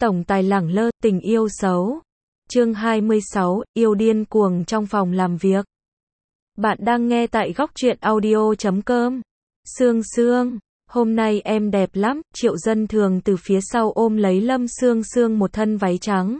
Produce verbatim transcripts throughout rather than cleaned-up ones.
Tổng tài lẳng lơ, tình yêu xấu. Chương hai mươi sáu, yêu điên cuồng trong phòng làm việc. Bạn đang nghe tại góc truyện audio chấm com. Sương Sương, hôm nay em đẹp lắm, Triệu Dân Thường từ phía sau ôm lấy Lâm Sương Sương một thân váy trắng.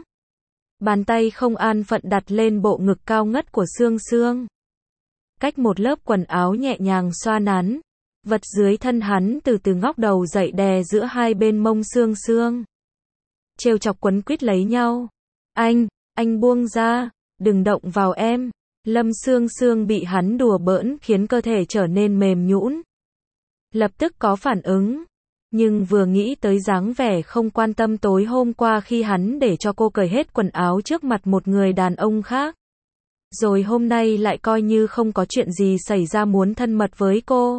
Bàn tay không an phận đặt lên bộ ngực cao ngất của Sương Sương. Cách một lớp quần áo nhẹ nhàng xoa nắn, vật dưới thân hắn từ từ ngóc đầu dậy đè giữa hai bên mông Sương Sương. Trêu chọc quấn quýt lấy nhau. Anh, anh buông ra, đừng động vào em. Lâm Sương Sương bị hắn đùa bỡn khiến cơ thể trở nên mềm nhũn. Lập tức có phản ứng. Nhưng vừa nghĩ tới dáng vẻ không quan tâm tối hôm qua khi hắn để cho cô cởi hết quần áo trước mặt một người đàn ông khác. Rồi hôm nay lại coi như không có chuyện gì xảy ra muốn thân mật với cô.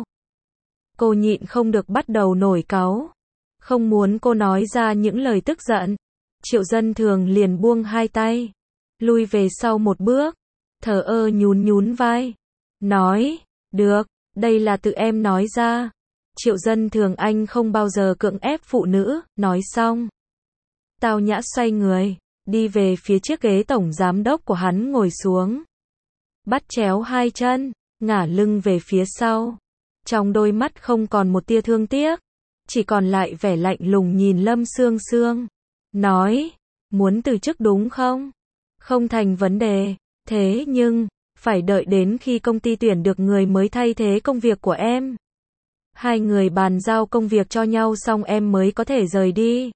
Cô nhịn không được bắt đầu nổi cáu. Không muốn cô nói ra những lời tức giận. Triệu Dân Thường liền buông hai tay. Lui về sau một bước. Thờ ơ nhún nhún vai. Nói, được, đây là tự em nói ra. Triệu Dân Thường anh không bao giờ cưỡng ép phụ nữ, nói xong. Tao nhã xoay người, đi về phía chiếc ghế tổng giám đốc của hắn ngồi xuống. Bắt chéo hai chân, ngả lưng về phía sau. Trong đôi mắt không còn một tia thương tiếc. Chỉ còn lại vẻ lạnh lùng nhìn Lâm Sương Sương. Nói, muốn từ chức đúng không? Không thành vấn đề. Thế nhưng, phải đợi đến khi công ty tuyển được người mới thay thế công việc của em. Hai người bàn giao công việc cho nhau xong em mới có thể rời đi.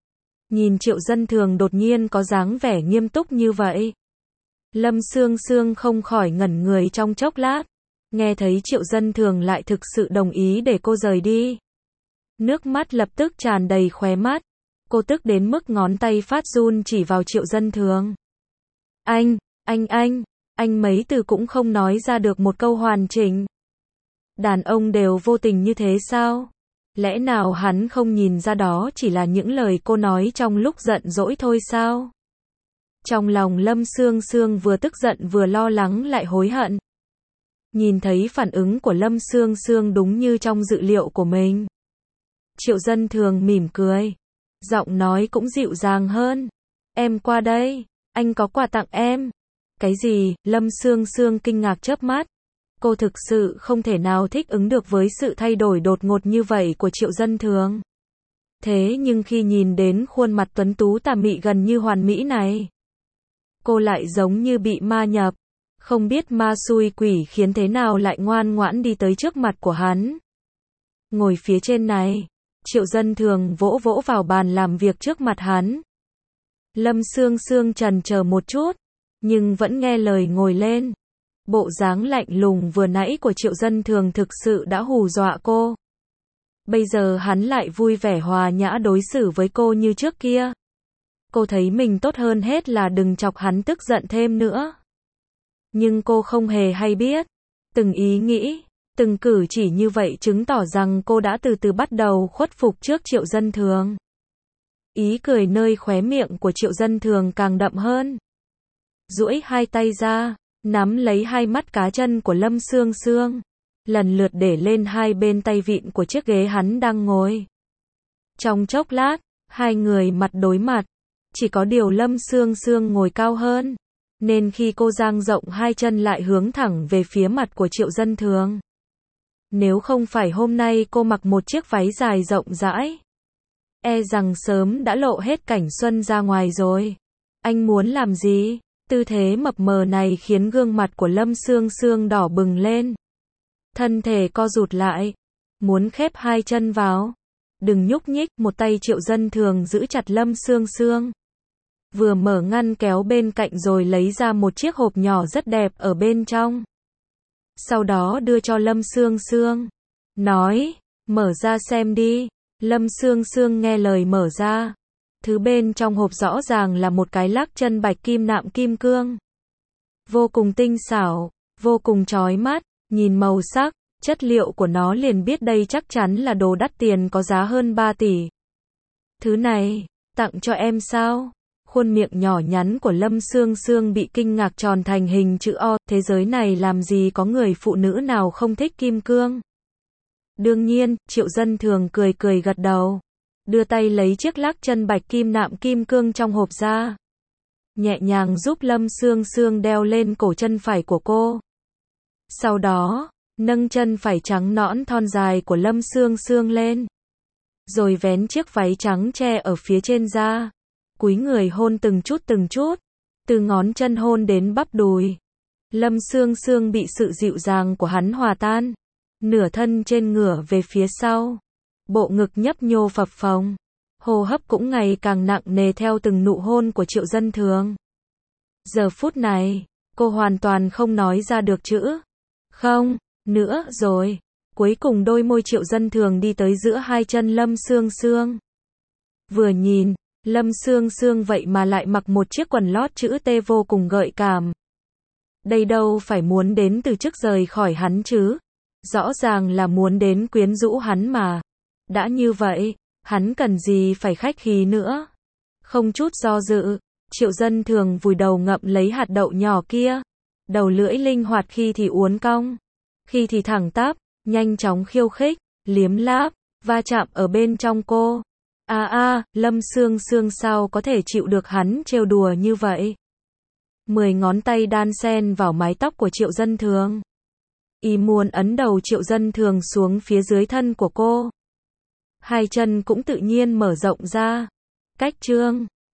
Nhìn Triệu Dân Thường đột nhiên có dáng vẻ nghiêm túc như vậy. Lâm Sương Sương không khỏi ngẩn người trong chốc lát. Nghe thấy Triệu Dân Thường lại thực sự đồng ý để cô rời đi. Nước mắt lập tức tràn đầy khóe mắt. Cô tức đến mức ngón tay phát run chỉ vào Triệu Dân Thường. Anh, anh anh, anh mấy từ cũng không nói ra được một câu hoàn chỉnh. Đàn ông đều vô tình như thế sao? Lẽ nào hắn không nhìn ra đó chỉ là những lời cô nói trong lúc giận dỗi thôi sao? Trong lòng Lâm Sương Sương vừa tức giận vừa lo lắng lại hối hận. Nhìn thấy phản ứng của Lâm Sương Sương đúng như trong dự liệu của mình. Triệu Dân Thường mỉm cười. Giọng nói cũng dịu dàng hơn. Em qua đây, anh có quà tặng em. Cái gì? Lâm Sương Sương kinh ngạc chớp mắt. Cô thực sự không thể nào thích ứng được với sự thay đổi đột ngột như vậy của Triệu Dân Thường. Thế nhưng khi nhìn đến khuôn mặt tuấn tú tà mị gần như hoàn mỹ này, cô lại giống như bị ma nhập. Không biết ma xui quỷ khiến thế nào lại ngoan ngoãn đi tới trước mặt của hắn. Ngồi phía trên này. Triệu Dân Thường vỗ vỗ vào bàn làm việc trước mặt hắn. Lâm Sương Sương chần chờ một chút, nhưng vẫn nghe lời ngồi lên. Bộ dáng lạnh lùng vừa nãy của Triệu Dân Thường thực sự đã hù dọa cô. Bây giờ hắn lại vui vẻ hòa nhã đối xử với cô như trước kia. Cô thấy mình tốt hơn hết là đừng chọc hắn tức giận thêm nữa. Nhưng cô không hề hay biết. Từng ý nghĩ, từng cử chỉ như vậy chứng tỏ rằng cô đã từ từ bắt đầu khuất phục trước Triệu Dân Thường. Ý cười nơi khóe miệng của Triệu Dân Thường càng đậm hơn. Duỗi hai tay ra, nắm lấy hai mắt cá chân của Lâm Sương Sương, lần lượt để lên hai bên tay vịn của chiếc ghế hắn đang ngồi. Trong chốc lát, hai người mặt đối mặt, chỉ có điều Lâm Sương Sương ngồi cao hơn, nên khi cô dang rộng hai chân lại hướng thẳng về phía mặt của Triệu Dân Thường. Nếu không phải hôm nay cô mặc một chiếc váy dài rộng rãi, e rằng sớm đã lộ hết cảnh xuân ra ngoài rồi. Anh muốn làm gì? Tư thế mập mờ này khiến gương mặt của Lâm Sương Sương đỏ bừng lên. Thân thể co rụt lại, muốn khép hai chân vào. Đừng nhúc nhích, một tay Triệu Dân Thường giữ chặt Lâm Sương Sương. Vừa mở ngăn kéo bên cạnh rồi lấy ra một chiếc hộp nhỏ rất đẹp ở bên trong. Sau đó đưa cho Lâm Sương Sương. Nói, mở ra xem đi. Lâm Sương Sương nghe lời mở ra. Thứ bên trong hộp rõ ràng là một cái lắc chân bạch kim nạm kim cương. Vô cùng tinh xảo, vô cùng chói mắt, nhìn màu sắc, chất liệu của nó liền biết đây chắc chắn là đồ đắt tiền có giá hơn ba tỷ. Thứ này, tặng cho em sao? Khuôn miệng nhỏ nhắn của Lâm Sương Sương bị kinh ngạc tròn thành hình chữ O, thế giới này làm gì có người phụ nữ nào không thích kim cương? Đương nhiên, Triệu Dân Thường cười cười gật đầu. đưa tay lấy chiếc lắc chân bạch kim nạm kim cương trong hộp ra. Nhẹ nhàng giúp Lâm Sương Sương đeo lên cổ chân phải của cô. Sau đó, nâng chân phải trắng nõn thon dài của Lâm Sương Sương lên. Rồi vén chiếc váy trắng che ở phía trên ra. Cúi người hôn từng chút từng chút. Từ ngón chân hôn đến bắp đùi. Lâm Sương Sương bị sự dịu dàng của hắn hòa tan. Nửa thân trên ngửa về phía sau. Bộ ngực nhấp nhô phập phồng. Hô hấp cũng ngày càng nặng nề theo từng nụ hôn của Triệu Dân Thường. Giờ phút này, cô hoàn toàn không nói ra được chữ không nữa rồi. Cuối cùng đôi môi Triệu Dân Thường đi tới giữa hai chân Lâm Sương Sương. Vừa nhìn, Lâm Sương Sương vậy mà lại mặc một chiếc quần lót chữ T vô cùng gợi cảm. Đây đâu phải muốn đến từ chức rời khỏi hắn chứ. Rõ ràng là muốn đến quyến rũ hắn mà. Đã như vậy, hắn cần gì phải khách khí nữa. Không chút do dự, Triệu Dân Thường vùi đầu ngậm lấy hạt đậu nhỏ kia. Đầu lưỡi linh hoạt khi thì uốn cong, khi thì thẳng tắp, nhanh chóng khiêu khích, liếm láp, va chạm ở bên trong cô. A a, Lâm Sương Sương sao có thể chịu được hắn trêu đùa như vậy. Mười ngón tay đan xen vào mái tóc của Triệu Dân Thường. Y muốn ấn đầu Triệu Dân Thường xuống phía dưới thân của cô. Hai chân cũng tự nhiên mở rộng ra. Cách trương.